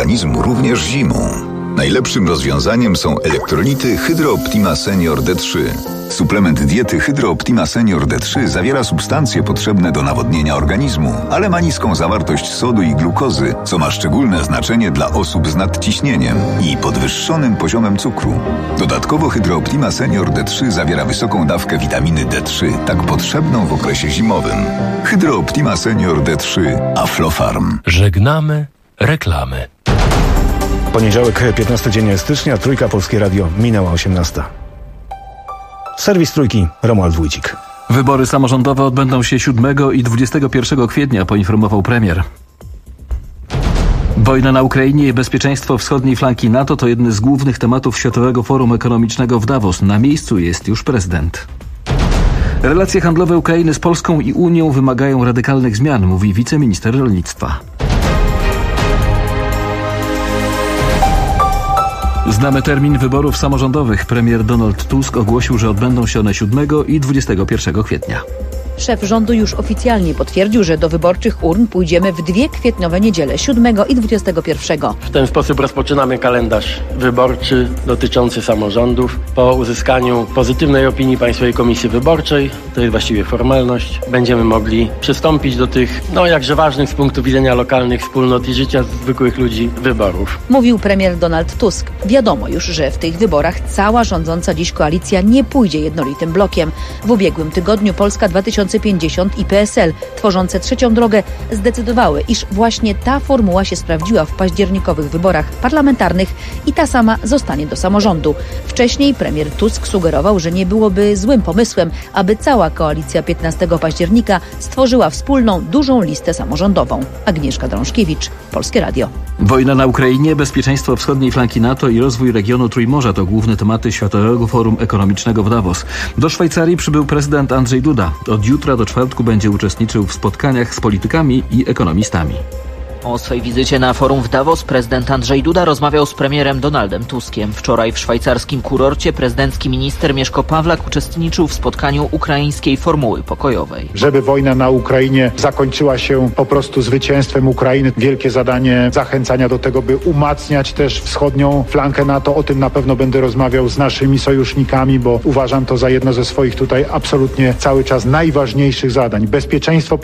organizmu również zimą. Najlepszym rozwiązaniem są elektrolity Hydro Optima Senior D3. Suplement diety Hydro Optima Senior D3 zawiera substancje potrzebne do nawodnienia organizmu, ale ma niską zawartość sodu i glukozy, co ma szczególne znaczenie dla osób z nadciśnieniem i podwyższonym poziomem cukru. Dodatkowo Hydro Optima Senior D3 zawiera wysoką dawkę witaminy D3, tak potrzebną w okresie zimowym. Hydro Optima Senior D3 Aflofarm. Żegnamy reklamy. Poniedziałek, 15 dzień stycznia, Trójka, Polskie Radio, minęła 18. Serwis Trójki, Romuald Wójcik. Wybory samorządowe odbędą się 7 i 21 kwietnia, poinformował premier. Wojna na Ukrainie i bezpieczeństwo wschodniej flanki NATO to jedne z głównych tematów Światowego Forum Ekonomicznego w Davos. Na miejscu jest już prezydent. Relacje handlowe Ukrainy z Polską i Unią wymagają radykalnych zmian, mówi wiceminister rolnictwa. Znamy termin wyborów samorządowych. Premier Donald Tusk ogłosił, że odbędą się one 7 i 21 kwietnia. Szef rządu już oficjalnie potwierdził, że do wyborczych urn pójdziemy w 2 kwietniowe niedziele, 7 i 21. W ten sposób rozpoczynamy kalendarz wyborczy dotyczący samorządów. Po uzyskaniu pozytywnej opinii Państwowej Komisji Wyborczej, to jest właściwie formalność, będziemy mogli przystąpić do tych, jakże ważnych z punktu widzenia lokalnych wspólnot i życia zwykłych ludzi wyborów. Mówił premier Donald Tusk. Wiadomo już, że w tych wyborach cała rządząca dziś koalicja nie pójdzie jednolitym blokiem. W ubiegłym tygodniu Polska 2050 i PSL, tworzące trzecią drogę, zdecydowały, iż właśnie ta formuła się sprawdziła w październikowych wyborach parlamentarnych i ta sama zostanie do samorządu. Wcześniej premier Tusk sugerował, że nie byłoby złym pomysłem, aby cała koalicja 15 października stworzyła wspólną, dużą listę samorządową. Agnieszka Drążkiewicz, Polskie Radio. Wojna na Ukrainie, bezpieczeństwo wschodniej flanki NATO i rozwój regionu Trójmorza to główne tematy Światowego Forum Ekonomicznego w Davos. Do Szwajcarii przybył prezydent Andrzej Duda. Od jutra do czwartku będzie uczestniczył w spotkaniach z politykami i ekonomistami. O swej wizycie na forum w Davos prezydent Andrzej Duda rozmawiał z premierem Donaldem Tuskiem. Wczoraj w szwajcarskim kurorcie prezydencki minister Mieszko Pawlak uczestniczył w spotkaniu ukraińskiej formuły pokojowej. Żeby wojna na Ukrainie zakończyła się po prostu zwycięstwem Ukrainy. Wielkie zadanie zachęcania do tego, by umacniać też wschodnią flankę NATO. O tym na pewno będę rozmawiał z naszymi sojusznikami, bo uważam to za jedno ze swoich tutaj absolutnie cały czas najważniejszych zadań. Bezpieczeństwo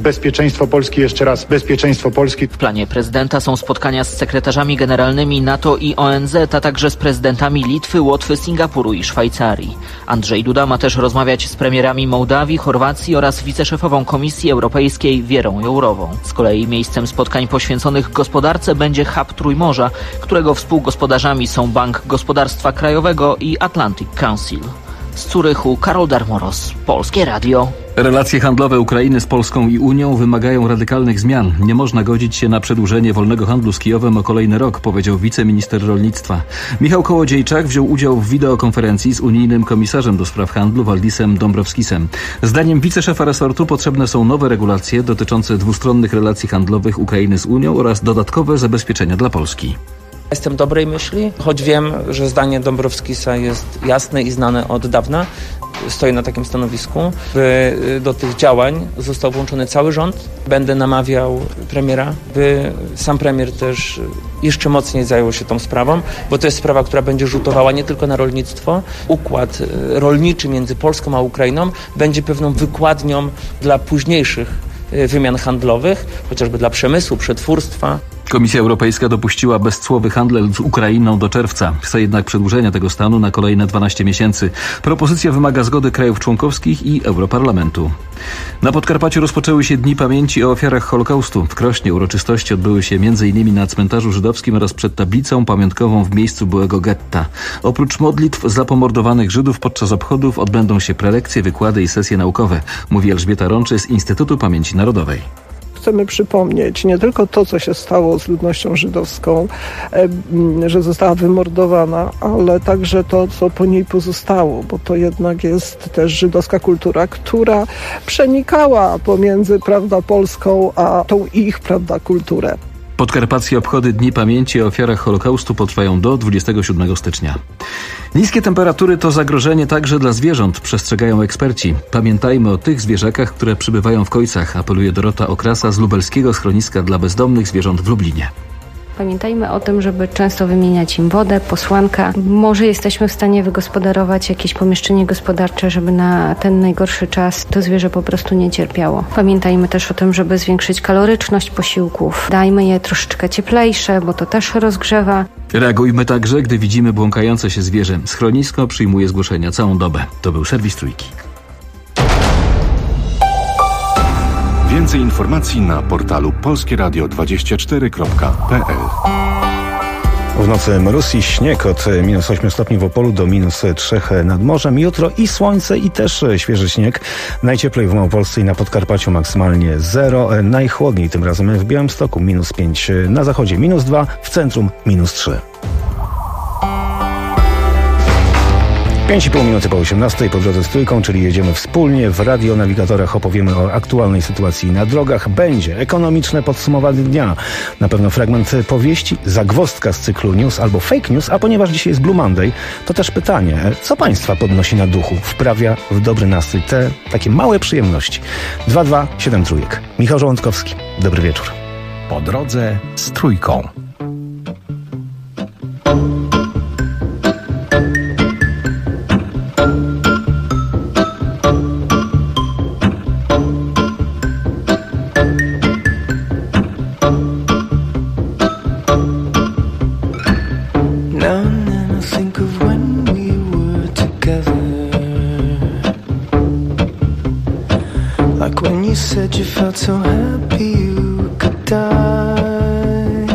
Polski, jeszcze raz bezpieczeństwo Polski. W planie prezydenta są spotkania z sekretarzami generalnymi NATO i ONZ, a także z prezydentami Litwy, Łotwy, Singapuru i Szwajcarii. Andrzej Duda ma też rozmawiać z premierami Mołdawii, Chorwacji oraz wiceszefową Komisji Europejskiej Wierą Jourową. Z kolei miejscem spotkań poświęconych gospodarce będzie hub Trójmorza, którego współgospodarzami są Bank Gospodarstwa Krajowego i Atlantic Council. Z Zurychu Karol Darmoros, Polskie Radio. Relacje handlowe Ukrainy z Polską i Unią wymagają radykalnych zmian. Nie można godzić się na przedłużenie wolnego handlu z Kijowem o kolejny rok, powiedział wiceminister rolnictwa. Michał Kołodziejczak wziął udział w wideokonferencji z unijnym komisarzem do spraw handlu Waldisem Dombrovskisem. Zdaniem wiceszefa resortu potrzebne są nowe regulacje dotyczące dwustronnych relacji handlowych Ukrainy z Unią oraz dodatkowe zabezpieczenia dla Polski. Jestem dobrej myśli, choć wiem, że zdanie Dombrovskisa jest jasne i znane od dawna. Stoję na takim stanowisku, by do tych działań został włączony cały rząd. Będę namawiał premiera, by sam premier też jeszcze mocniej zajął się tą sprawą, bo to jest sprawa, która będzie rzutowała nie tylko na rolnictwo. Układ rolniczy między Polską a Ukrainą będzie pewną wykładnią dla późniejszych wymian handlowych, chociażby dla przemysłu, przetwórstwa. Komisja Europejska dopuściła bezcłowy handel z Ukrainą do czerwca. Chce jednak przedłużenia tego stanu na kolejne 12 miesięcy. Propozycja wymaga zgody krajów członkowskich i Europarlamentu. Na Podkarpaciu rozpoczęły się Dni Pamięci o ofiarach Holokaustu. W Krośnie uroczystości odbyły się m.in. na cmentarzu żydowskim oraz przed tablicą pamiątkową w miejscu byłego getta. Oprócz modlitw za pomordowanych Żydów podczas obchodów odbędą się prelekcje, wykłady i sesje naukowe, mówi Elżbieta Rączy z Instytutu Pamięci Narodowej. Chcemy przypomnieć nie tylko to, co się stało z ludnością żydowską, że została wymordowana, ale także to, co po niej pozostało, bo to jednak jest też żydowska kultura, która przenikała pomiędzy, Polską a tą ich, kulturę. Podkarpackie obchody Dni Pamięci o ofiarach Holokaustu potrwają do 27 stycznia. Niskie temperatury to zagrożenie także dla zwierząt, przestrzegają eksperci. Pamiętajmy o tych zwierzakach, które przybywają w kojcach, apeluje Dorota Okrasa z lubelskiego schroniska dla bezdomnych zwierząt w Lublinie. Pamiętajmy o tym, żeby często wymieniać im wodę, posłanka. Może jesteśmy w stanie wygospodarować jakieś pomieszczenie gospodarcze, żeby na ten najgorszy czas to zwierzę po prostu nie cierpiało. Pamiętajmy też o tym, żeby zwiększyć kaloryczność posiłków. Dajmy je troszeczkę cieplejsze, bo to też rozgrzewa. Reagujmy także, gdy widzimy błąkające się zwierzę. Schronisko przyjmuje zgłoszenia całą dobę. To był serwis Trójki. Więcej informacji na portalu polskieradio24.pl. W nocy mróz i śnieg od -8 stopni w Opolu do -3 nad morzem. Jutro i słońce, i też świeży śnieg. Najcieplej w Małopolsce i na Podkarpaciu maksymalnie 0. Najchłodniej tym razem w Białymstoku -5. Na zachodzie -2, w centrum -3. 5,5 minuty po 18 po drodze z Trójką, czyli jedziemy wspólnie. W radionawigatorach opowiemy o aktualnej sytuacji na drogach. Będzie ekonomiczne podsumowanie dnia. Na pewno fragment powieści, zagwozdka z cyklu news albo fake news, a ponieważ dzisiaj jest Blue Monday, to też pytanie, co Państwa podnosi na duchu, wprawia w dobry nastrój, te takie małe przyjemności. 2273. Michał Żołądkowski. Dobry wieczór. Po drodze z Trójką. Said you felt so happy you could die.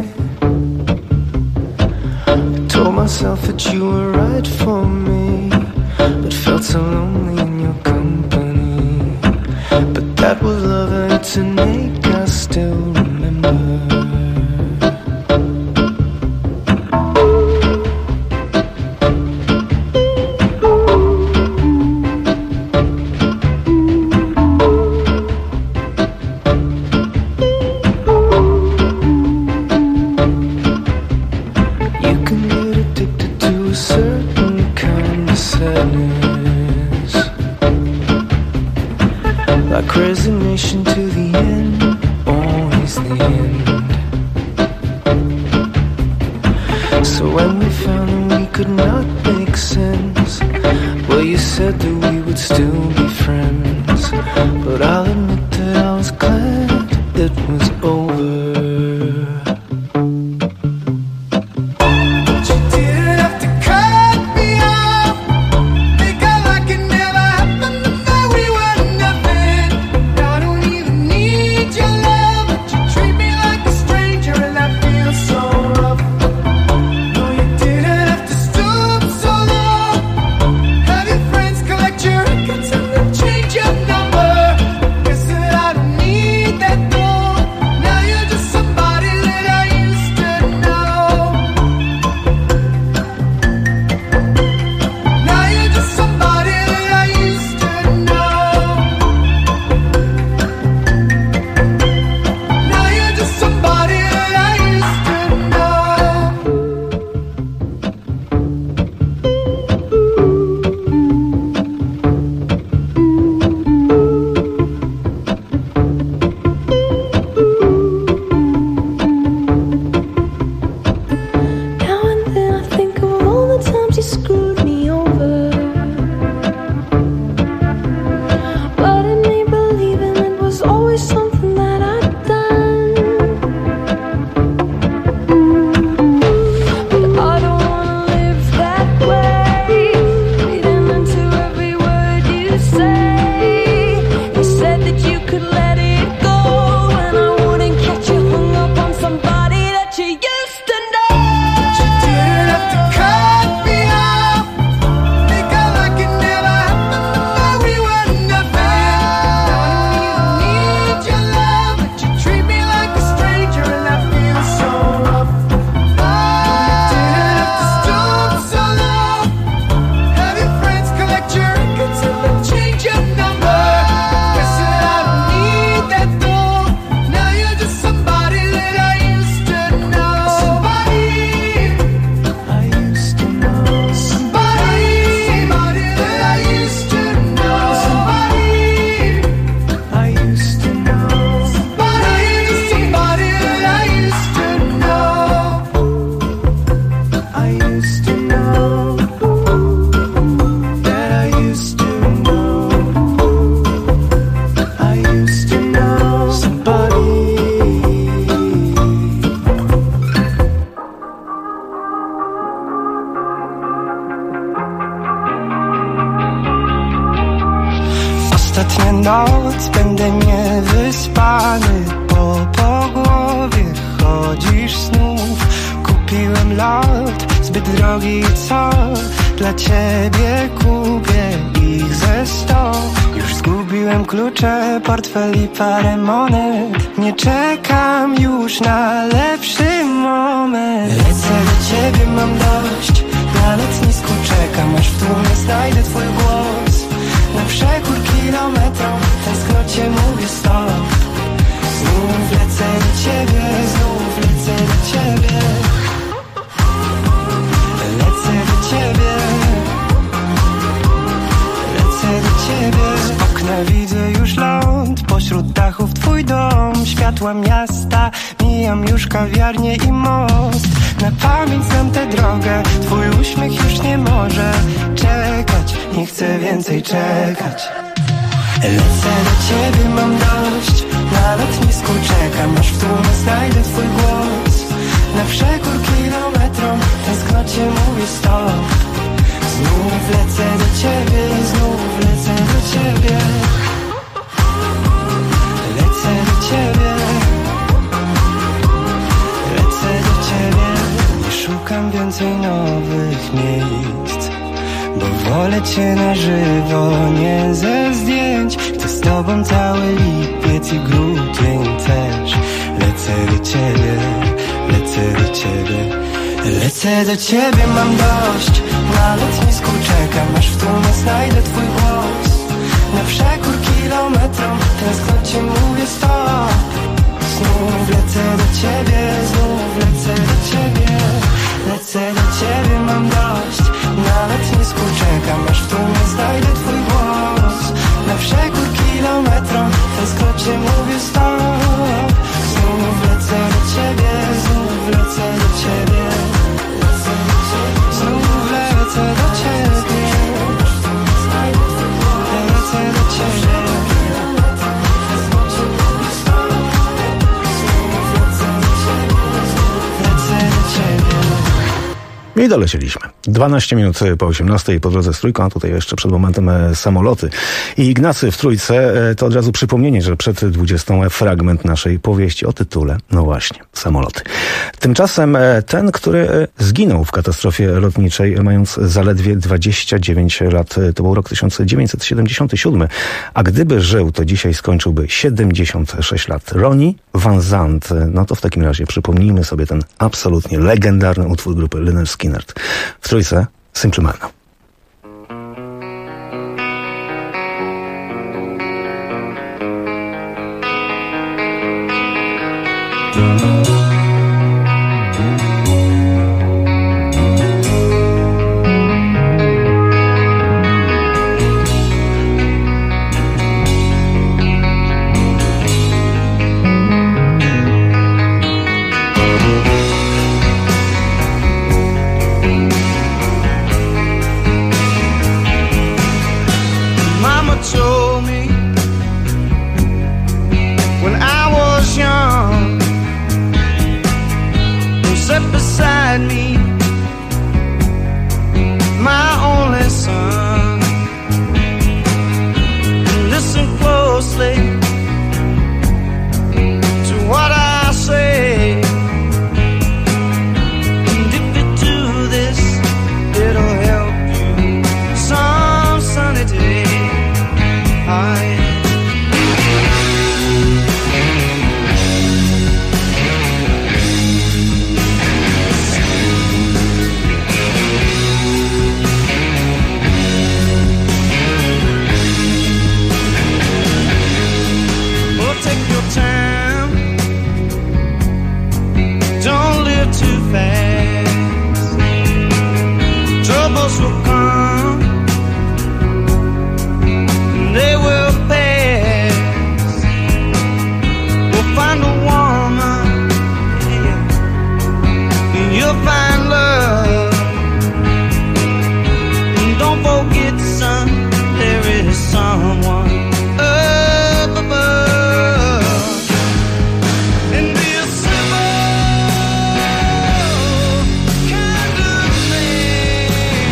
I told myself that you were right for me, but felt so lonely in your company. But that was love and it's an ache I still remember. Resignation to the end, always the end. So when we found that we could not make sense, well, you said that we would still be friends. But I'll admit that I was glad it was over. Have your friends collect your records and then change your number. Guessing noc będę niewyspany. Po głowie chodzisz znów. Kupiłem lot, zbyt drogi, co? Dla ciebie kupię ich ze 100. Już zgubiłem klucze, portfel i parę monet. Nie czekam już na lepszy moment. Lecę do ciebie, mam dość. Na lotnisku czekam, aż w tłumie znajdę twój głos. Na przekór kilometrom, w tęsknocie mówię stop. Znów lecę do ciebie, znów lecę do ciebie. Lecę do ciebie. Lecę do ciebie. Z okna widzę już ląd, pośród dachów twój dom. Światła miasta, mijam już kawiarnię i most. Na pamięć znam tę drogę, twój uśmiech już nie może czekać. Nie chcę więcej czekać. Lecę do ciebie, mam dość. Na lotnisku czekam, aż w tłumie znajdę twój głos. Na przekór kilometrom, w tęsknocie mówię stop. Znów lecę do ciebie, znów lecę do ciebie. Lecę do ciebie. Lecę do ciebie. Nie szukam więcej nowych miejsc, bo wolę cię na żywo, nie ze zdjęć. Chcę z tobą cały lipiec i grudzień też. Lecę do ciebie, lecę do ciebie. Lecę do ciebie, mam dość. Na lotnisku czekam, aż w tłumie znajdę twój głos. Na przekór kilometrom, w tęsknocie mówię stop. Znów lecę do ciebie, znów lecę do ciebie. Lecę do ciebie, mam dość. Na lotnisku czekam, aż w tłumie znajdę twój głos. Na przekór kilometrom, w tęsknocie mówię stop. Znów lecę do ciebie, znów lecę do ciebie. Znów lecę do ciebie. Lecę do ciebie. I dolecieliśmy. 12 minut po 18 po drodze z Trójką, a tutaj jeszcze przed momentem samoloty. I Ignacy w Trójce to od razu przypomnienie, że przed 20 fragment naszej powieści o tytule, no właśnie, samoloty. Tymczasem ten, który zginął w katastrofie lotniczej, mając zaledwie 29 lat, to był rok 1977, a gdyby żył, to dzisiaj skończyłby 76 lat. Ronnie Van Zant. No to w takim razie przypomnijmy sobie ten absolutnie legendarny utwór grupy Lynyrd Skynyrd. W Trójce Simple Man.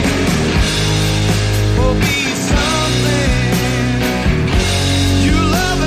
You love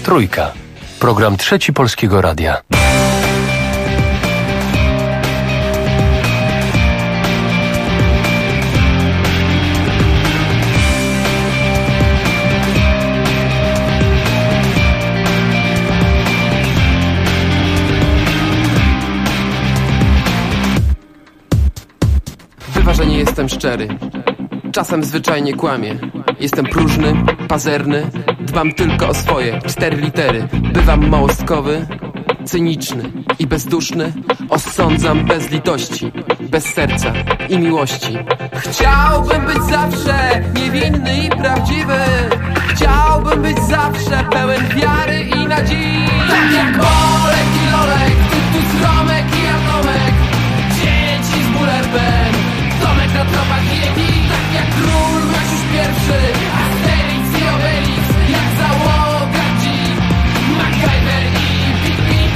Trójka. Program Trzeci Polskiego Radia. Wyważenie jestem szczery. Czasem zwyczajnie kłamię. Jestem próżny, pazerny. Dbam tylko o swoje 4 litery. Bywam małostkowy, cyniczny i bezduszny. Osądzam bez litości, bez serca i miłości. Chciałbym być zawsze niewinny i prawdziwy. Chciałbym być zawsze pełen wiary i nadziei. Tak jak Bolek i Lolek, Tytus, Romek i Atomek, dzieci z Bullerbyn, Tomek na tropach Yeti. Tak jak Król Maciuś pierwszy, Asterix i Obelix, jak załoga G, MacGyver i Pippi.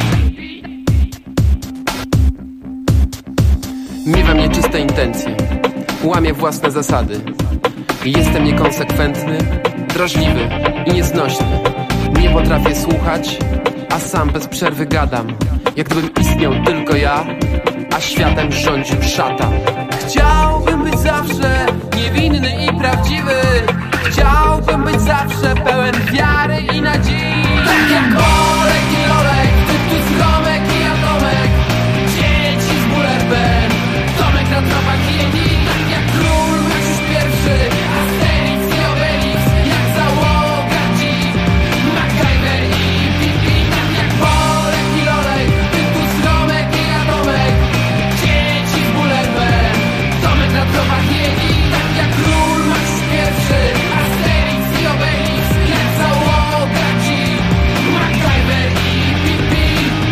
Miewam nieczyste intencje, łamię własne zasady. Jestem niekonsekwentny, drażliwy i nieznośny. Nie potrafię słuchać, a sam bez przerwy gadam, jak gdybym istniał tylko ja, a światem rządził szatan. Chciałbym być zawsze niewinny i prawdziwy. Chciałbym być zawsze pełen wiary i nadziei. Tak jak Bolek i Lolek, Tytus, Romek i Atomek, dzieci z Bullerbyn, Tomek na tropach Yeti. Tak jak Król Maciuś pierwszy, Asterix i Obelix, jak załoga G, MacGyver i Pippi. Tak jak Bolek i Lolek, Tytus, Romek i Atomek, dzieci z Bullerbyn, Tomek na tropach Yeti. Tak jak Król Maciuś pierwszy, Asterix i Obelix, jak załoga G, MacGyver i Pippi.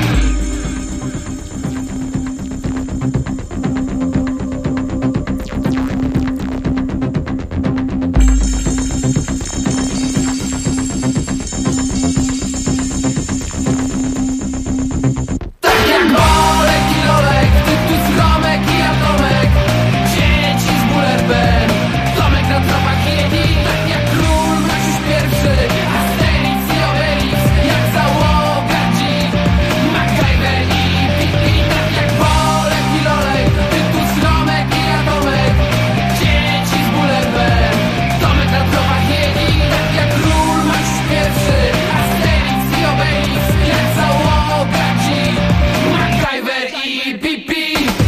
Tak jak Bolek i Lolek, Tytus, Romek i Atomek, dzieci z Bullerbyn, Tomek na tropach Yeti. Tak jak Król Maciuś pierwszy, Asterix i Obelix, jak załoga G, MacGyver i Pippi. Tak jak Bolek i Lolek, Tytus, Romek i Atomek, dzieci z Bullerbyn, Tomek na tropach Yeti. Tak jak Król Maciuś pierwszy, Asterix i Obelix, jak załoga G, MacGyver i Pippi.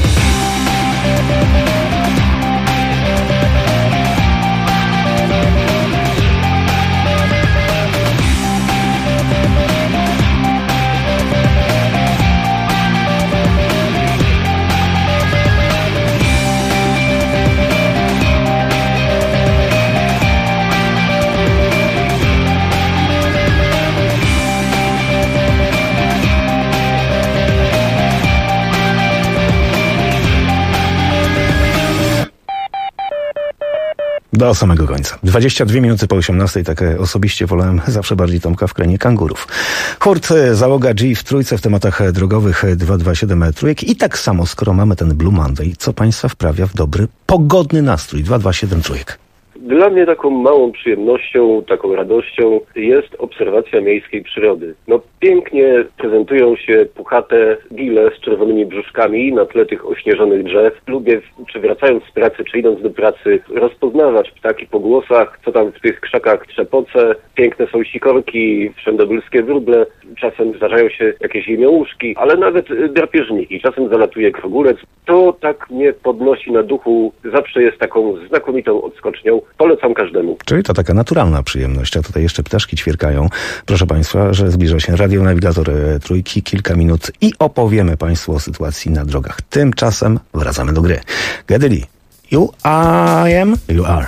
Do samego końca. 22 minuty po 18. Tak osobiście wolałem zawsze bardziej Tomka w krainie kangurów. Hurt, załoga G w Trójce w tematach drogowych 227 Trójek. I tak samo, skoro mamy ten Blue Monday, co Państwa wprawia w dobry, pogodny nastrój 227 Trójek? Dla mnie taką małą przyjemnością, taką radością jest obserwacja miejskiej przyrody. No pięknie prezentują się puchate gile z czerwonymi brzuszkami na tle tych ośnieżonych drzew. Lubię, czy wracając z pracy, czy idąc do pracy, rozpoznawać ptaki po głosach, co tam w tych krzakach trzepoce. Piękne są sikorki, wszędobylskie wróble, czasem zdarzają się jakieś jemiołuszki, ale nawet drapieżniki. Czasem zalatuje krogulec. To tak mnie podnosi na duchu, zawsze jest taką znakomitą odskocznią. Polecam każdemu. Czyli to taka naturalna przyjemność, a tutaj jeszcze ptaszki ćwierkają. Proszę Państwa, że zbliża się radionawigator Trójki, kilka minut i opowiemy Państwu o sytuacji na drogach. Tymczasem wracamy do gry. Geddy Lee, You I Am, You Are.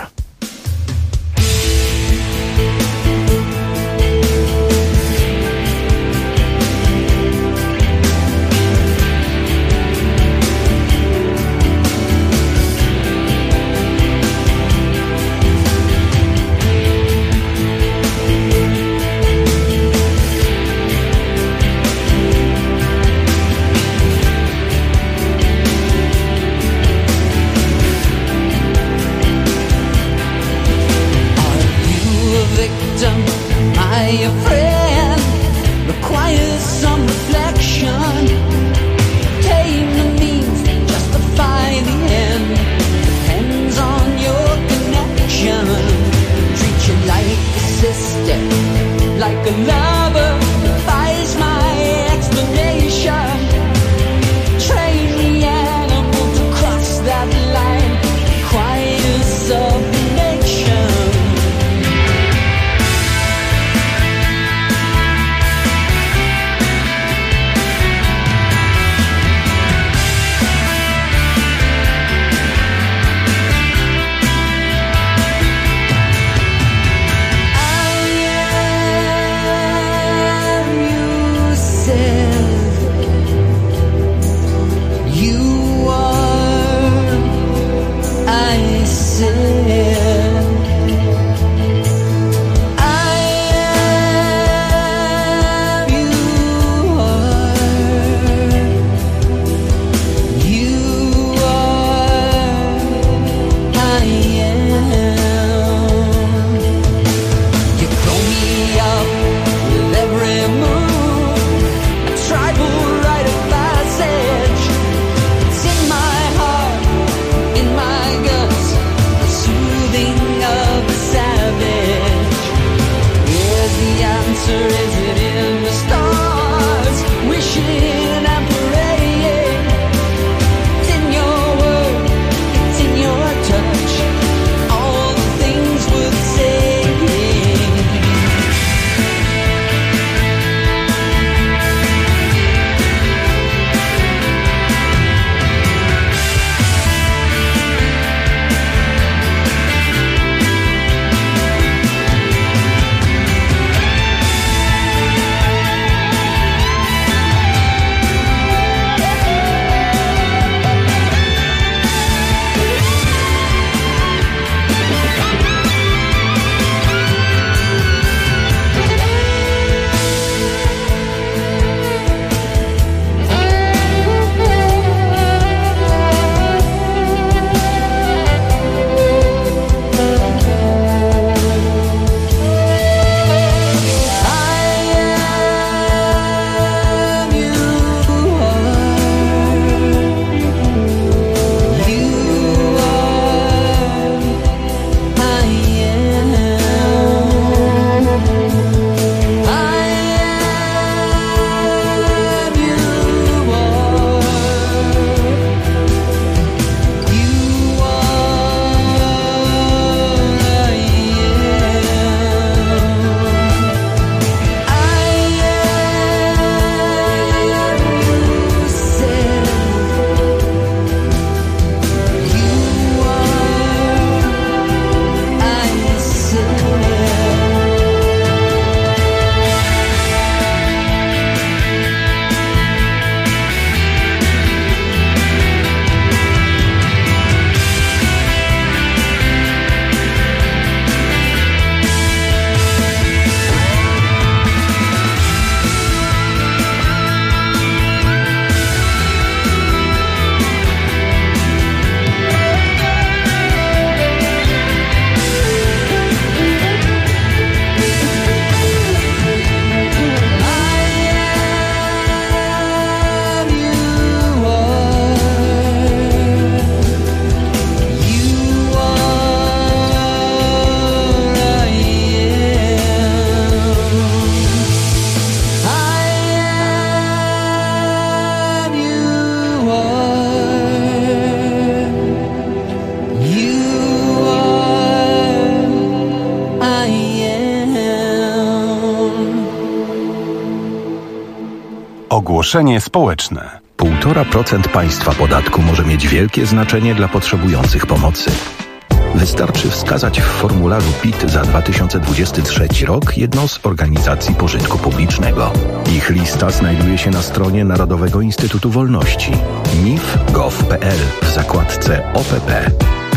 requires some reflection. Tame the means, justify the end. Depends on your connection. Treat you like a sister, like a lover. Defies my explanation. Train the animal to cross that line. Requires submission. Ogłoszenie społeczne. 1,5% państwa podatku może mieć wielkie znaczenie dla potrzebujących pomocy. Wystarczy wskazać w formularzu PIT za 2023 rok jedną z organizacji pożytku publicznego. Ich lista znajduje się na stronie Narodowego Instytutu Wolności nif.gov.pl w zakładce OPP.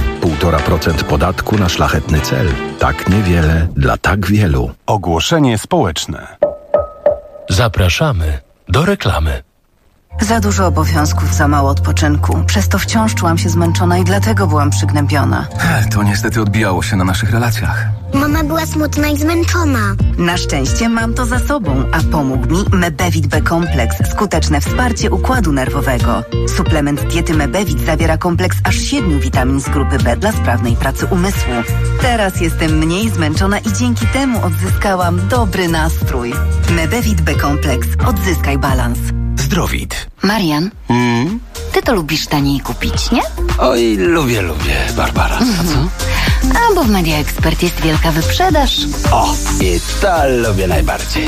1,5% podatku na szlachetny cel. Tak niewiele dla tak wielu. Ogłoszenie społeczne. Zapraszamy do reklamy. Za dużo obowiązków, za mało odpoczynku. Przez to wciąż czułam się zmęczona i dlatego byłam przygnębiona. To niestety odbijało się na naszych relacjach. Mama była smutna i zmęczona. Na szczęście mam to za sobą, a pomógł mi Mebevit B-kompleks. Skuteczne wsparcie układu nerwowego. Suplement diety Mebevit zawiera kompleks aż 7 witamin z grupy B dla sprawnej pracy umysłu. Teraz jestem mniej zmęczona i dzięki temu odzyskałam dobry nastrój. Mebevit B-kompleks. Odzyskaj balans. Zdrowit. Marian, ty to lubisz taniej kupić, nie? Oj, lubię, Barbara. A co? A bo w Media Expert jest wielka wyprzedaż. O, i to lubię najbardziej.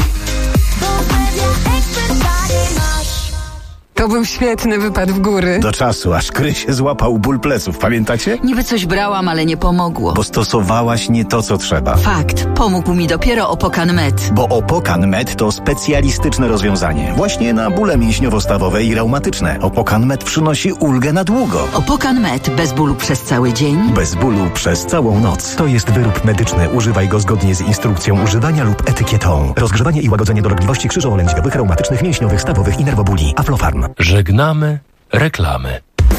To był świetny wypad w góry. Do czasu, aż Kryś złapał ból pleców, pamiętacie? Niby coś brałam, ale nie pomogło. Bo stosowałaś nie to, co trzeba. Fakt. Pomógł mi dopiero Opokan Med. Bo Opokan Med to specjalistyczne rozwiązanie. Właśnie na bóle mięśniowo-stawowe i reumatyczne. Opokan Med przynosi ulgę na długo. Opokan Med. Bez bólu przez cały dzień. Bez bólu przez całą noc. To jest wyrób medyczny. Używaj go zgodnie z instrukcją używania lub etykietą. Rozgrzewanie i łagodzenie dolegliwości krzyżowo-lędźwiowych, reumatycznych, mięśniowych, stawowych i nerwobóli. Aflofarm. Żegnamy reklamy.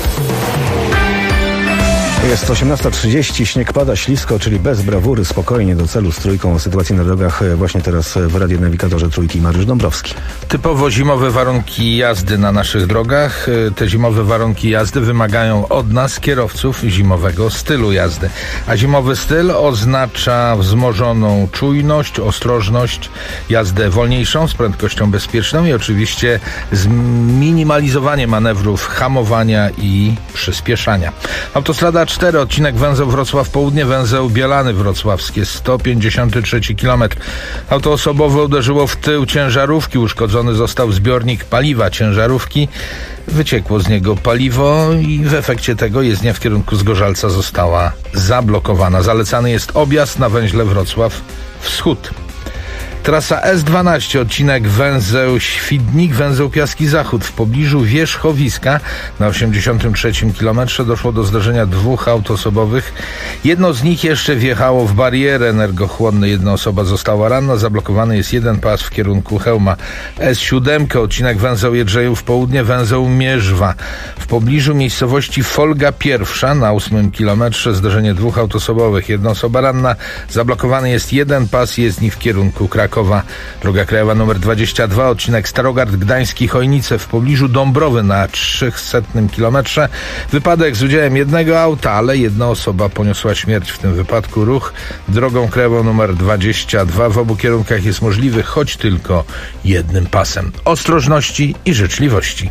Jest 18:30, śnieg pada, ślisko, czyli bez brawury, spokojnie do celu z Trójką. O sytuacji na drogach właśnie teraz w radionawigatorze Trójki Mariusz Dąbrowski. Typowo zimowe warunki jazdy na naszych drogach. Te zimowe warunki jazdy wymagają od nas, kierowców, zimowego stylu jazdy. A zimowy styl oznacza wzmożoną czujność, ostrożność, jazdę wolniejszą, z prędkością bezpieczną i oczywiście zminimalizowanie manewrów hamowania i przyspieszania. Autostrada 4, odcinek węzeł Wrocław Południe, węzeł Bielany Wrocławskie, 153 km. Auto osobowe uderzyło w tył ciężarówki, uszkodzony został zbiornik paliwa ciężarówki, wyciekło z niego paliwo i w efekcie tego jezdnia w kierunku Zgorzalca została zablokowana. Zalecany jest objazd na węźle Wrocław Wschód. Trasa S12, odcinek węzeł Świdnik, węzeł Piaski Zachód. W pobliżu Wierzchowiska na 83 kilometrze doszło do zdarzenia dwóch aut osobowych. Jedno z nich jeszcze wjechało w barierę energochłonną. Jedna osoba została ranna. Zablokowany jest jeden pas w kierunku Chełma. S7, odcinek węzeł Jedrzejów Południe, węzeł Mierzwa. W pobliżu miejscowości Folga I na 8 kilometrze zdarzenie dwóch aut osobowych. Jedna osoba ranna. Zablokowany jest jeden pas jezdni w kierunku Krakowa. Droga krajowa nr 22, odcinek Starogard Gdański Chojnice w pobliżu Dąbrowy na 300 kilometrze. Wypadek z udziałem jednego auta, ale jedna osoba poniosła śmierć w tym wypadku. Ruch drogą krajową nr 22 w obu kierunkach jest możliwy, choć tylko jednym pasem. Ostrożności i życzliwości.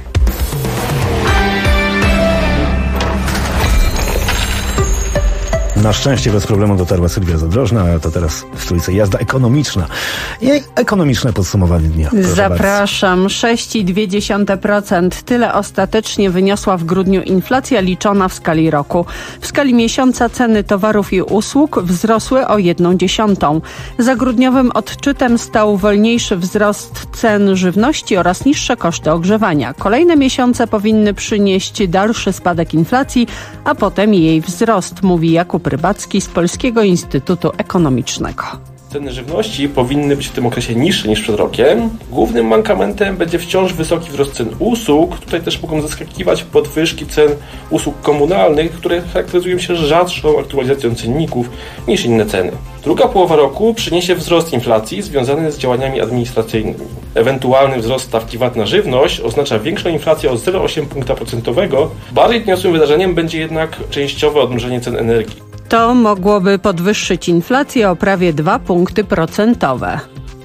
Na szczęście bez problemu dotarła Sylwia Zadrożna, a to teraz w Trójce jazda ekonomiczna. I ekonomiczne podsumowanie dnia. Zapraszam. 6,2%. Tyle ostatecznie wyniosła w grudniu inflacja liczona w skali roku. W skali miesiąca ceny towarów i usług wzrosły o 0,1. Za grudniowym odczytem stał wolniejszy wzrost cen żywności oraz niższe koszty ogrzewania. Kolejne miesiące powinny przynieść dalszy spadek inflacji, a potem jej wzrost, mówi Jakub Rybacki z Polskiego Instytutu Ekonomicznego. Ceny żywności powinny być w tym okresie niższe niż przed rokiem. Głównym mankamentem będzie wciąż wysoki wzrost cen usług. Tutaj też mogą zaskakiwać podwyżki cen usług komunalnych, które charakteryzują się rzadszą aktualizacją cenników niż inne ceny. Druga połowa roku przyniesie wzrost inflacji związany z działaniami administracyjnymi. Ewentualny wzrost stawki VAT na żywność oznacza większą inflację o 0,8 punkta procentowego. Bardziej niosłym wydarzeniem będzie jednak częściowe obniżenie cen energii. To mogłoby podwyższyć inflację o prawie 2 punkty procentowe.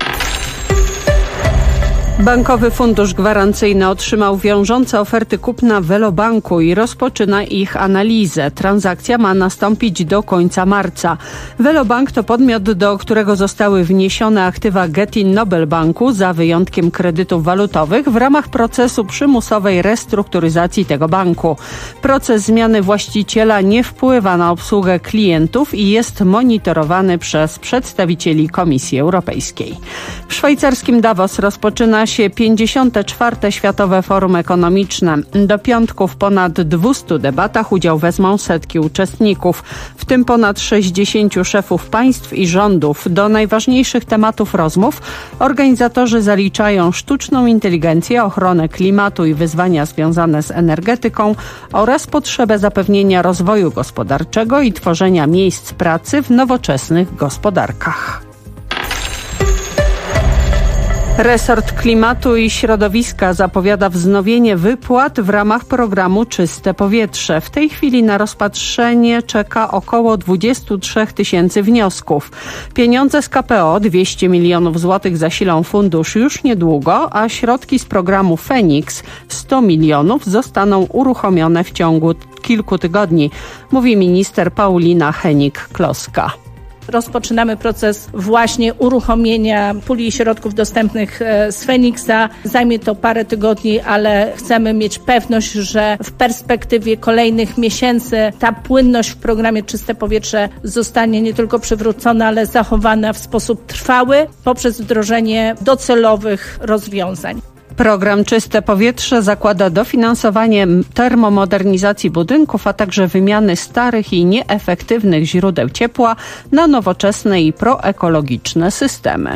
Bankowy Fundusz Gwarancyjny otrzymał wiążące oferty kupna Velobanku i rozpoczyna ich analizę. Transakcja ma nastąpić do końca marca. Velobank to podmiot, do którego zostały wniesione aktywa Getin Nobel Banku za wyjątkiem kredytów walutowych w ramach procesu przymusowej restrukturyzacji tego banku. Proces zmiany właściciela nie wpływa na obsługę klientów i jest monitorowany przez przedstawicieli Komisji Europejskiej. W szwajcarskim Davos rozpoczyna Zaczyna się 54. Światowe Forum Ekonomiczne. Do piątku w ponad 200 debatach udział wezmą setki uczestników, w tym ponad 60 szefów państw i rządów. Do najważniejszych tematów rozmów organizatorzy zaliczają sztuczną inteligencję, ochronę klimatu i wyzwania związane z energetyką oraz potrzebę zapewnienia rozwoju gospodarczego i tworzenia miejsc pracy w nowoczesnych gospodarkach. Resort Klimatu i Środowiska zapowiada wznowienie wypłat w ramach programu Czyste Powietrze. W tej chwili na rozpatrzenie czeka około 23 tysięcy wniosków. Pieniądze z KPO, 200 milionów złotych, zasilą fundusz już niedługo, a środki z programu Feniks, 100 milionów, zostaną uruchomione w ciągu kilku tygodni, mówi minister Paulina Henik-Kloska. Rozpoczynamy proces właśnie uruchomienia puli środków dostępnych z Feniksa. Zajmie to parę tygodni, ale chcemy mieć pewność, że w perspektywie kolejnych miesięcy ta płynność w programie Czyste Powietrze zostanie nie tylko przywrócona, ale zachowana w sposób trwały poprzez wdrożenie docelowych rozwiązań. Program Czyste Powietrze zakłada dofinansowanie termomodernizacji budynków, a także wymiany starych i nieefektywnych źródeł ciepła na nowoczesne i proekologiczne systemy.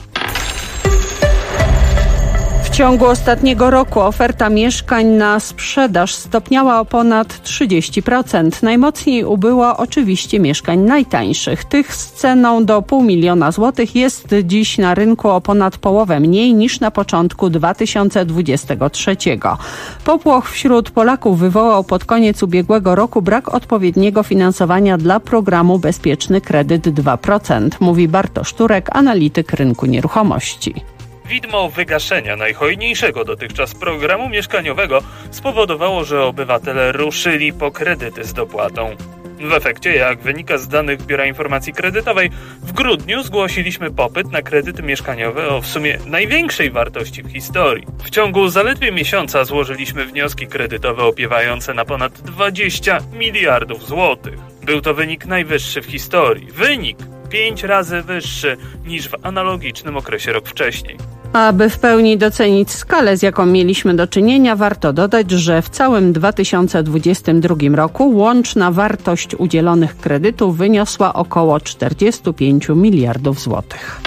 W ciągu ostatniego roku oferta mieszkań na sprzedaż stopniała o ponad 30%. Najmocniej ubyło oczywiście mieszkań najtańszych. Tych z ceną do 500 000 złotych jest dziś na rynku o ponad połowę mniej niż na początku 2023. Popłoch wśród Polaków wywołał pod koniec ubiegłego roku brak odpowiedniego finansowania dla programu Bezpieczny Kredyt 2%, mówi Bartosz Turek, analityk rynku nieruchomości. Widmo wygaszenia najhojniejszego dotychczas programu mieszkaniowego spowodowało, że obywatele ruszyli po kredyty z dopłatą. W efekcie, jak wynika z danych Biura Informacji Kredytowej, w grudniu zgłosiliśmy popyt na kredyty mieszkaniowe o w sumie największej wartości w historii. W ciągu zaledwie miesiąca złożyliśmy wnioski kredytowe opiewające na ponad 20 miliardów złotych. Był to wynik najwyższy w historii. Wynik 5 razy wyższy niż w analogicznym okresie rok wcześniej. Aby w pełni docenić skalę, z jaką mieliśmy do czynienia, warto dodać, że w całym 2022 roku łączna wartość udzielonych kredytów wyniosła około 45 miliardów złotych.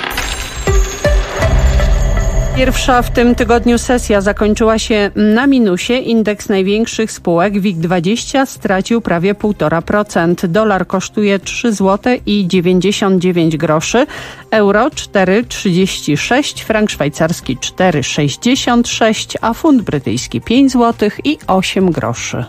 Pierwsza w tym tygodniu sesja zakończyła się na minusie. Indeks największych spółek WIG20 stracił prawie 1,5%. Dolar kosztuje 3 zł i 99 groszy, euro 4,36, frank szwajcarski 4,66, a funt brytyjski 5 zł i 8 groszy.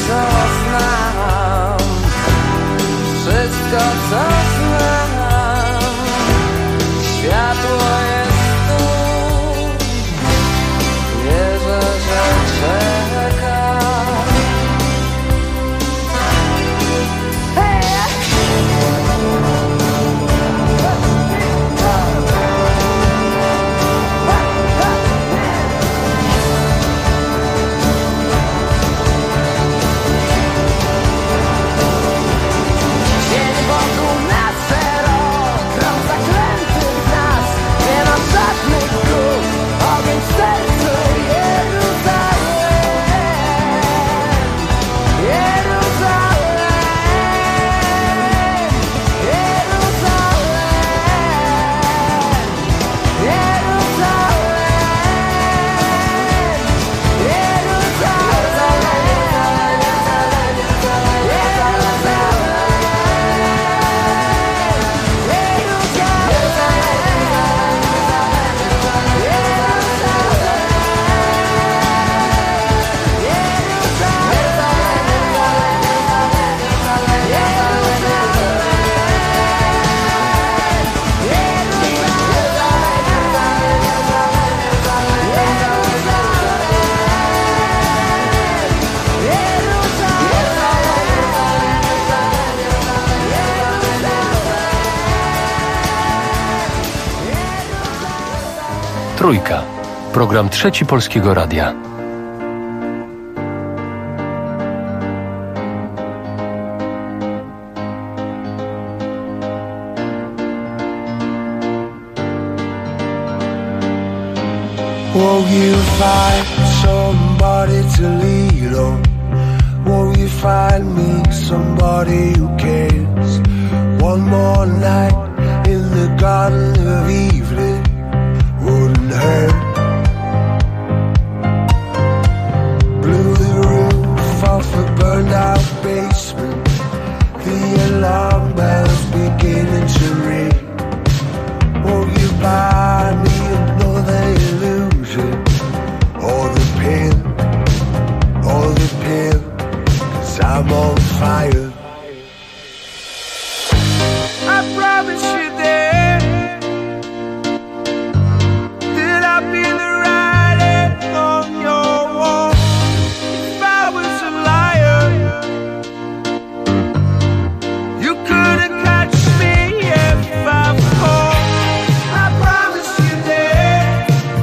co znam, wszystko co znam, światło jest tu, wierzę, że czeka. Trójka. Program Trzeci Polskiego Radia. Won't you find somebody to lean on? Won't you find me somebody who cares? One more night in the Garden of Evening wouldn't hurt. Blew the roof off a burned out basement. The alarm bells beginning to ring. Won't you buy me another illusion? Or the pill, 'cause I'm on fire. I promise you that I'll be the writing on your wall. If I was a liar, you couldn't catch me if I fall. I promise you that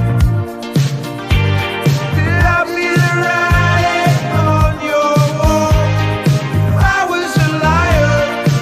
I'll be the writing on your wall. If I was a liar,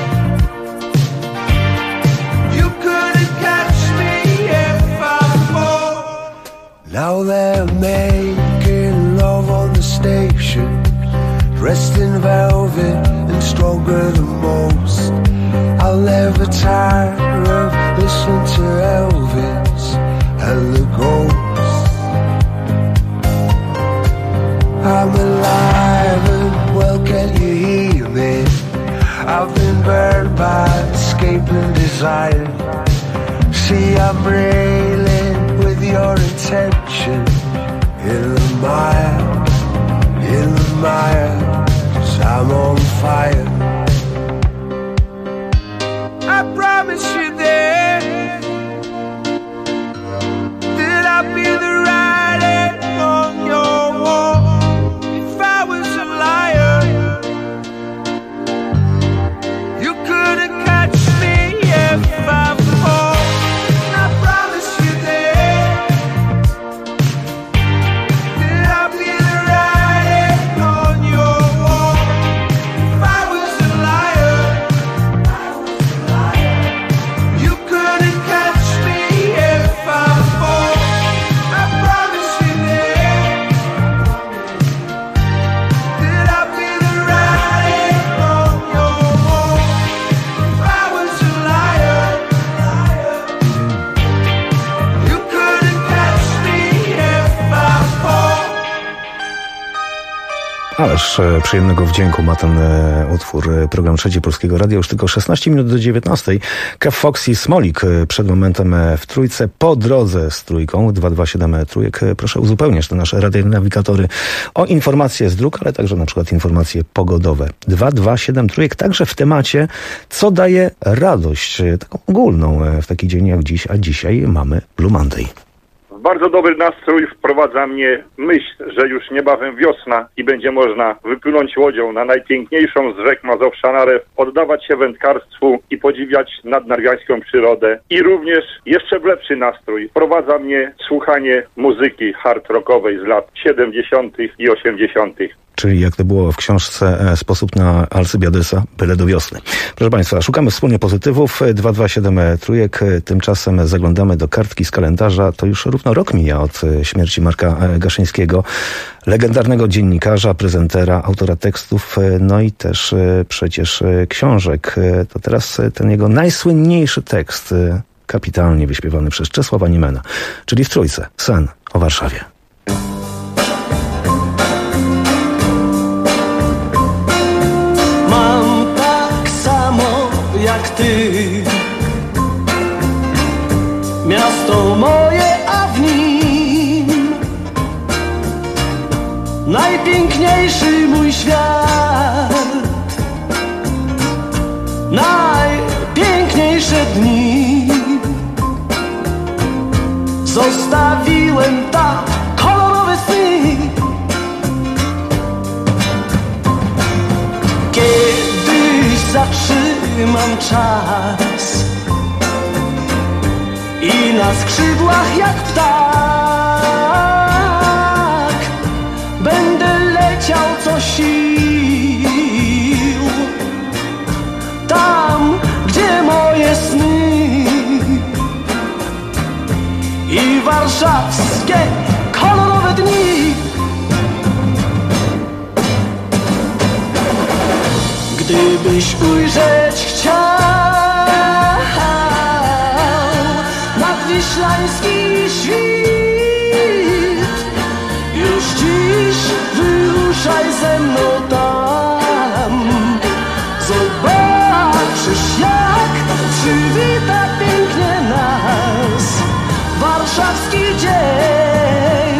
you couldn't catch me if I fall. Now they're making love on the station, dressed in velvet and stronger than most. I'll never tire of listening to Elvis and the Ghosts. I'm alive and well, can you hear me? I've been burned by escaping desire. See, I'm railing with your intention in the mire, 'cause I'm on fire. I promise you that I'll be the writing on your wall. If I was a liar, you couldn't catch me if I fall. I promise you that I'll be the writing on your Ależ przyjemnego wdzięku ma ten utwór. Program Trzeci Polskiego Radia. Już tylko 16 minut do 19. Kev Fox i Smolik przed momentem w trójce. Po drodze z trójką 227 trójek. Proszę uzupełniać te nasze radionawigatory o informacje z dróg, ale także na przykład informacje pogodowe. 227 trójek także w temacie, co daje radość taką ogólną w taki dzień jak dziś, a dzisiaj mamy Blue Monday. Bardzo dobry nastrój wprowadza mnie myśl, że już niebawem wiosna i będzie można wypłynąć łodzią na najpiękniejszą z rzek Mazowsza Narew, oddawać się wędkarstwu i podziwiać nadnarwiańską przyrodę. I również jeszcze w lepszy nastrój wprowadza mnie słuchanie muzyki hard rockowej z lat 70. i 80. Czyli jak to było w książce Sposób na Alcybiadysa, byle do wiosny. Proszę Państwa, szukamy wspólnie pozytywów. 227 trójek. Tymczasem zaglądamy do kartki z kalendarza. To już równo rok mija od śmierci Marka Gaszyńskiego, legendarnego dziennikarza, prezentera, autora tekstów, no i też przecież książek. To teraz ten jego najsłynniejszy tekst, kapitalnie wyśpiewany przez Czesława Niemena, czyli w trójce. Sen o Warszawie. Jak ty, miasto moje, a w nim najpiękniejszy mój świat, najpiękniejsze dni zostawiłem tam, kolorowe sny. Kiedyś zatrzymam czas i na skrzydłach jak ptak będę leciał co sił tam, gdzie moje sny i warszawskie kolorowe dni. Gdybyś ujrzeć chciał nadwiślański świt, już dziś wyruszaj ze mną tam. Zobaczysz, jak przywita pięknie nas warszawski dzień.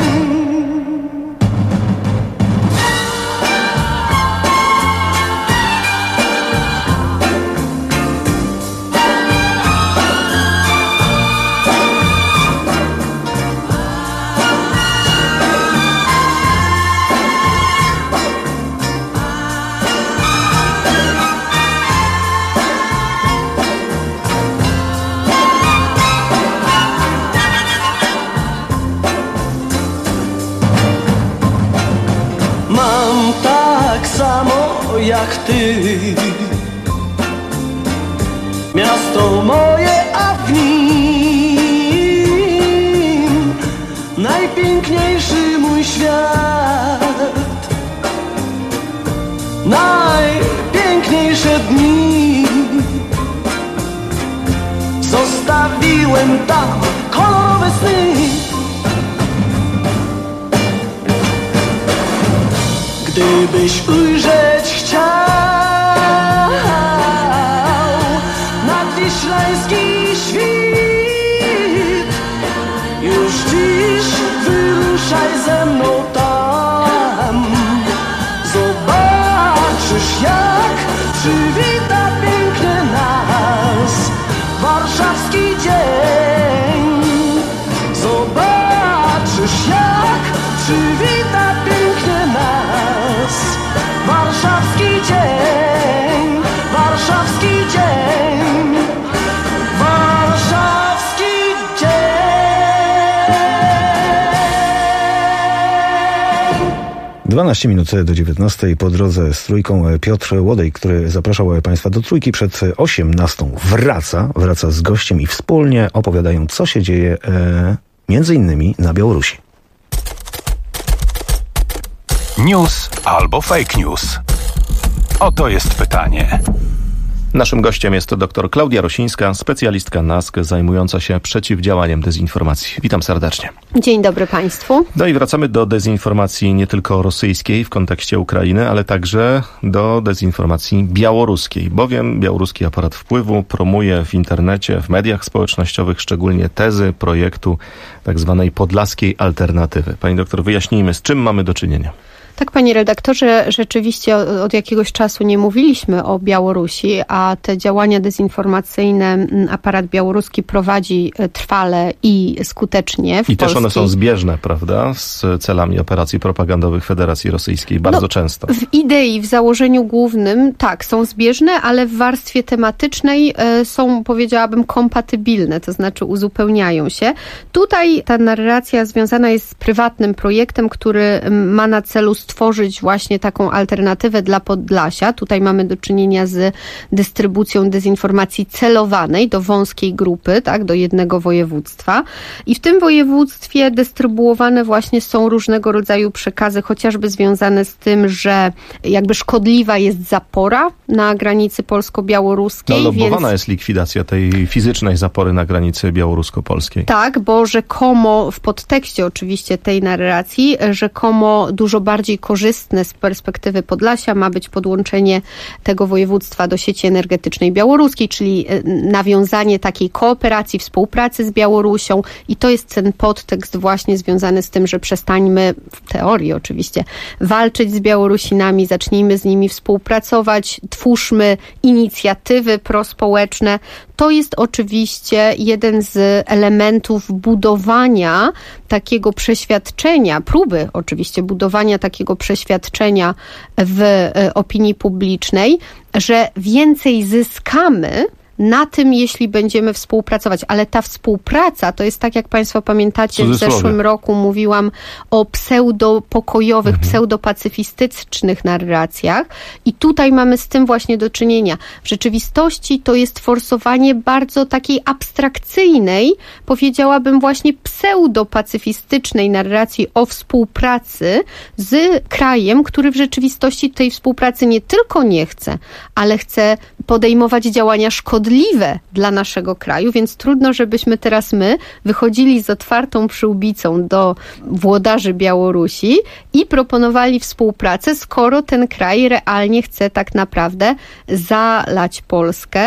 Jak ty, miasto moje, a w nim najpiękniejszy mój świat, najpiękniejsze dni zostawiłem tam, kolorowe sny. Gdybyś ujrzeć chciał nadwiślański świt, już dziś wyruszaj ze mną tam. Zobaczysz, jak przywita pięknie nas warszawski dzień. Zobaczysz, jak przywita pięknie nas warszawski dzień, warszawski dzień, warszawski dzień. 12 minut do 19 po drodze z trójką. Piotr Łodej, który zapraszał Państwa do trójki przed 18, wraca z gościem i wspólnie opowiadają, co się dzieje między innymi na Białorusi. News albo fake news? Oto jest pytanie. Naszym gościem jest dr Klaudia Rosińska, specjalistka NASK zajmująca się przeciwdziałaniem dezinformacji. Witam serdecznie. Dzień dobry Państwu. No i wracamy do dezinformacji nie tylko rosyjskiej w kontekście Ukrainy, ale także do dezinformacji białoruskiej, bowiem białoruski aparat wpływu promuje w internecie, w mediach społecznościowych szczególnie tezy projektu tak zwanej podlaskiej alternatywy. Pani doktor, wyjaśnijmy, z czym mamy do czynienia. Tak, panie redaktorze, rzeczywiście od jakiegoś czasu nie mówiliśmy o Białorusi, a te działania dezinformacyjne aparat białoruski prowadzi trwale i skutecznie w I też one są zbieżne, prawda, z celami operacji propagandowych Federacji Rosyjskiej bardzo często. W idei, w założeniu głównym, tak, są zbieżne, ale w warstwie tematycznej są, powiedziałabym, kompatybilne, to znaczy uzupełniają się. Tutaj ta narracja związana jest z prywatnym projektem, który ma na celu stworzyć właśnie taką alternatywę dla Podlasia. Tutaj mamy do czynienia z dystrybucją dezinformacji celowanej do wąskiej grupy, tak, do jednego województwa. I w tym województwie dystrybuowane właśnie są różnego rodzaju przekazy, chociażby związane z tym, że jakby szkodliwa jest zapora na granicy polsko-białoruskiej. No, lobbowana jest likwidacja tej fizycznej zapory na granicy białorusko-polskiej. Tak, bo rzekomo w podtekście oczywiście tej narracji, rzekomo dużo bardziej korzystne z perspektywy Podlasia ma być podłączenie tego województwa do sieci energetycznej białoruskiej, czyli nawiązanie takiej kooperacji, współpracy z Białorusią i to jest ten podtekst właśnie związany z tym, że przestańmy, w teorii oczywiście, walczyć z Białorusinami, zacznijmy z nimi współpracować, twórzmy inicjatywy prospołeczne. To jest oczywiście jeden z elementów budowania takiego przeświadczenia, próby oczywiście budowania takiego przeświadczenia w opinii publicznej, że więcej zyskamy na tym, jeśli będziemy współpracować. Ale ta współpraca, to jest tak, jak Państwo pamiętacie, w zeszłym roku mówiłam o pseudopokojowych, pseudopacyfistycznych narracjach i tutaj mamy z tym właśnie do czynienia. W rzeczywistości to jest forsowanie bardzo takiej abstrakcyjnej, powiedziałabym właśnie pseudopacyfistycznej narracji o współpracy z krajem, który w rzeczywistości tej współpracy nie tylko nie chce, ale chce podejmować działania szkodliwe dla naszego kraju, więc trudno, żebyśmy teraz wychodzili z otwartą przyłbicą do włodarzy Białorusi i proponowali współpracę, skoro ten kraj realnie chce tak naprawdę zalać Polskę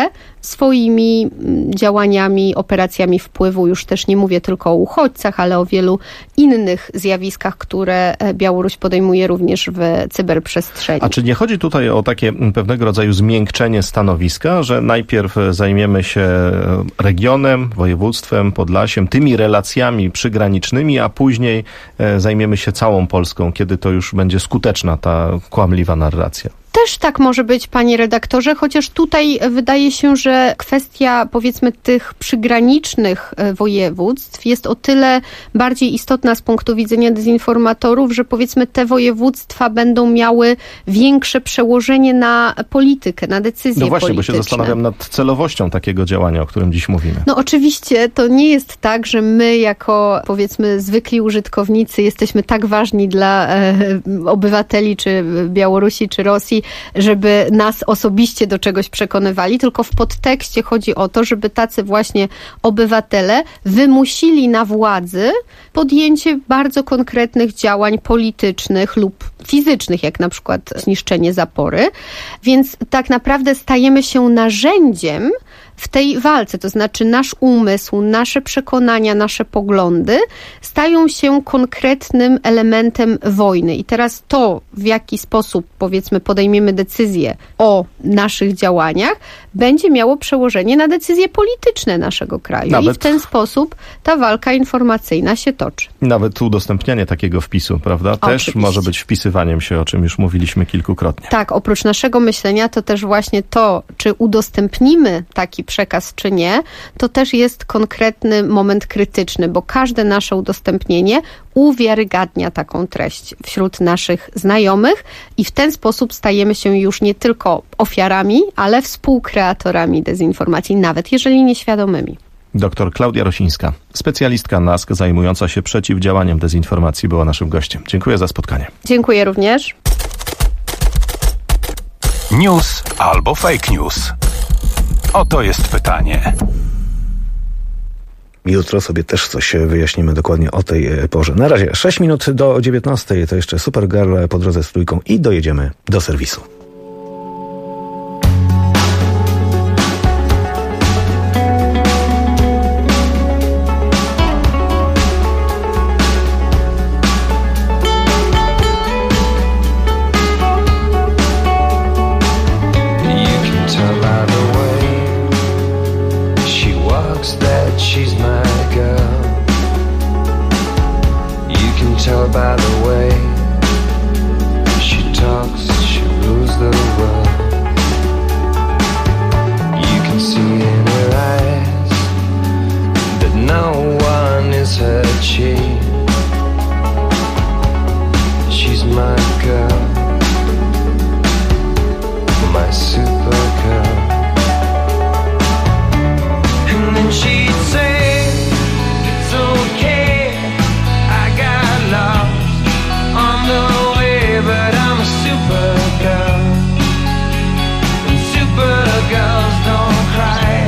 swoimi działaniami, operacjami wpływu. Już też nie mówię tylko o uchodźcach, ale o wielu innych zjawiskach, które Białoruś podejmuje również w cyberprzestrzeni. A czy nie chodzi tutaj o takie pewnego rodzaju zmiękczenie stanowiska, że najpierw zajmiemy się regionem, województwem, Podlasiem, tymi relacjami przygranicznymi, a później zajmiemy się całą Polską, kiedy to już będzie skuteczna ta kłamliwa narracja? Też tak może być, panie redaktorze, chociaż tutaj wydaje się, że kwestia, powiedzmy, tych przygranicznych województw jest o tyle bardziej istotna z punktu widzenia dezinformatorów, że powiedzmy te województwa będą miały większe przełożenie na politykę, na decyzje No właśnie, polityczne. bo się zastanawiam nad celowością takiego działania, o którym dziś mówimy. No oczywiście, to nie jest tak, że my jako, powiedzmy, zwykli użytkownicy jesteśmy tak ważni dla obywateli, czy Białorusi, czy Rosji, żeby nas osobiście do czegoś przekonywali, tylko w podtekście chodzi o to, żeby tacy właśnie obywatele wymusili na władzy podjęcie bardzo konkretnych działań politycznych lub fizycznych, jak na przykład zniszczenie zapory. Więc tak naprawdę stajemy się narzędziem w tej walce, to znaczy nasz umysł, nasze przekonania, nasze poglądy stają się konkretnym elementem wojny. I teraz to, w jaki sposób, powiedzmy, podejmiemy decyzję o naszych działaniach, będzie miało przełożenie na decyzje polityczne naszego kraju. I w ten sposób ta walka informacyjna się toczy. Nawet udostępnianie takiego wpisu, prawda? Też Oczywiście. może być wpisywaniem się, o czym już mówiliśmy kilkukrotnie. Tak, oprócz naszego myślenia, to też właśnie to, czy udostępnimy taki przekaz, czy nie, to też jest konkretny moment krytyczny, bo każde nasze udostępnienie uwiarygadnia taką treść wśród naszych znajomych i w ten sposób stajemy się już nie tylko ofiarami, ale współkreatorami dezinformacji, nawet jeżeli nieświadomymi. Dr Klaudia Rosińska, specjalistka NASK zajmująca się przeciwdziałaniem dezinformacji, była naszym gościem. Dziękuję za spotkanie. Dziękuję również. News albo fake news. Oto jest pytanie. Jutro sobie też coś wyjaśnimy dokładnie o tej porze. Na razie 6 minut do 19. To jeszcze Supergirl po drodze z Trójką i dojedziemy do serwisu. By the way she talks, she rules the world. You can see in her eyes that no one is her chief. She's my girl, my super girl. And then she'd say, it's okay, but I'm a supergirl, and supergirls don't cry.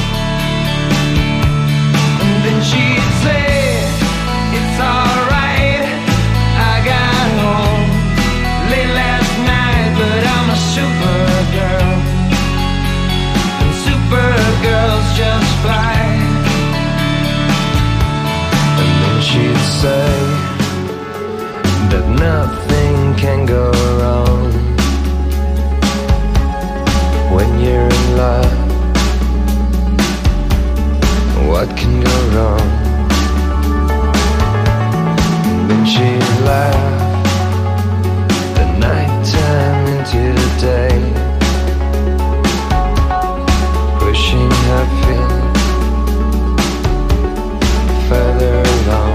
And then she'd say, it's alright, I got home late last night, but I'm a supergirl, and supergirls just fly. And then she'd say that nothing can go wrong when you're in love. What can go wrong? Then she laughed the night time into the day, pushing her feet further along.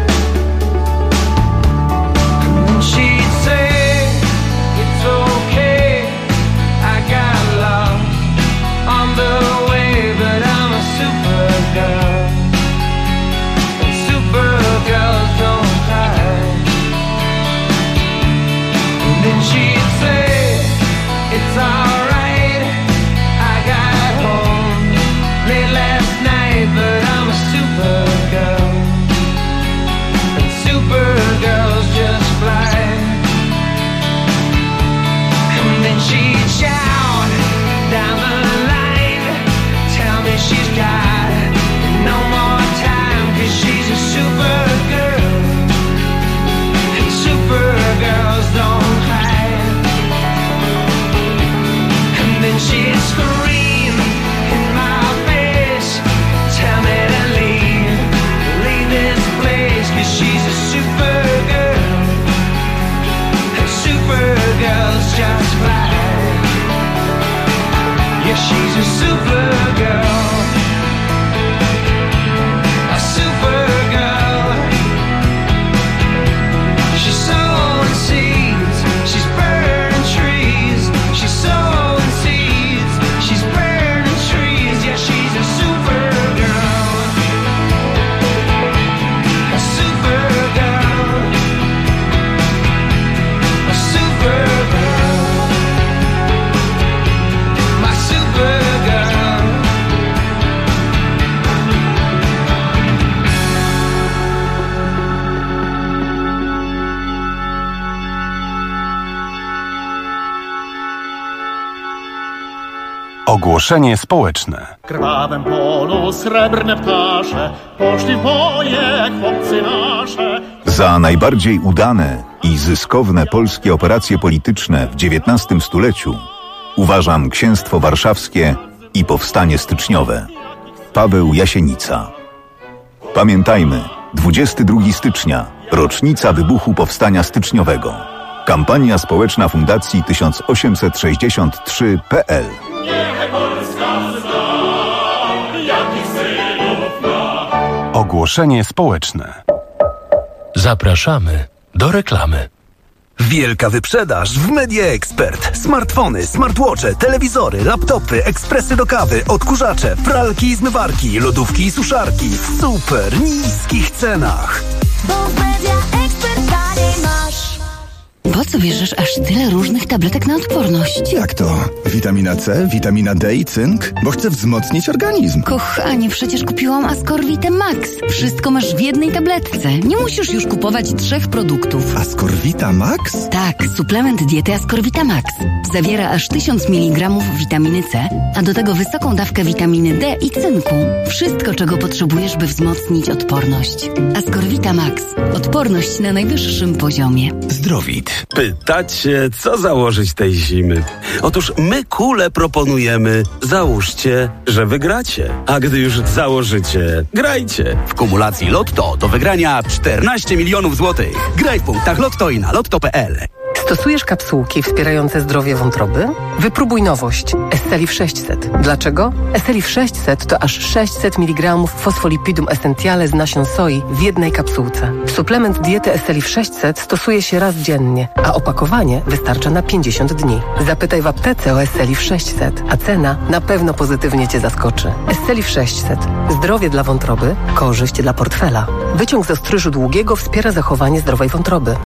She'd say, it's okay, I got lost on the way, but I'm a supergirl, and supergirls don't cry. And then she'd say, it's alright, I got home late last night, but I'm a supergirl, and supergirls just fly. And then she'd shout down the line, tell me she's got no more time, 'cause she's a supergirl, and supergirls don't hide. And then she'd scream in my face, tell me to leave this place, 'cause she's a supergirl, and supergirls just fly. Yeah, she's a supergirl, a supergirl. She's sowing seeds, she's burning trees. She's sowing seeds, she's burning trees. Yeah, she's a supergirl, a supergirl, a supergirl, my supergirl. Ogłoszenie społeczne. Krwawym polu srebrne ptasze, poszli w boje chłopcy nasze. Za najbardziej udane i zyskowne polskie operacje polityczne w XIX stuleciu uważam Księstwo Warszawskie i Powstanie Styczniowe. Paweł Jasienica. Pamiętajmy, 22 stycznia, rocznica wybuchu Powstania Styczniowego. Kampania społeczna Fundacji 1863.pl. Ogłoszenie społeczne. Zapraszamy do reklamy. Wielka wyprzedaż w Media Expert. Smartfony, smartwatche, telewizory, laptopy, ekspresy do kawy, odkurzacze, pralki i zmywarki, lodówki i suszarki w super niskich cenach. Bo w Media Expert taniej masz. Po co bierzesz aż tyle różnych tabletek na odporność? Jak to? Witamina C, witamina D i cynk? Bo chcę wzmocnić organizm. Kochanie, przecież kupiłam Ascorvitę Max. Wszystko masz w jednej tabletce. Nie musisz już kupować 3 produktów. Ascorvita Max? Tak, suplement diety Ascorvita Max. Zawiera aż 1000 mg witaminy C, a do tego wysoką dawkę witaminy D i cynku. Wszystko, czego potrzebujesz, by wzmocnić odporność. Ascorvita Max. Odporność na najwyższym poziomie. Zdrowit. Pytacie, co założyć tej zimy? Otóż my kule proponujemy. Załóżcie, że wygracie. A gdy już założycie, grajcie. W kumulacji Lotto do wygrania 14 milionów złotych. Graj w punktach Lotto i na lotto.pl. Stosujesz kapsułki wspierające zdrowie wątroby? Wypróbuj nowość. Esselif 600. Dlaczego? Esselif 600 to aż 600 mg fosfolipidum essentiale z nasion soi w jednej kapsułce. Suplement diety Esselif 600 stosuje się raz dziennie, a opakowanie wystarcza na 50 dni. Zapytaj w aptece o Esselif 600, a cena na pewno pozytywnie Cię zaskoczy. Esselif 600. Zdrowie dla wątroby, korzyść dla portfela. Wyciąg z ostryżu długiego wspiera zachowanie zdrowej wątroby.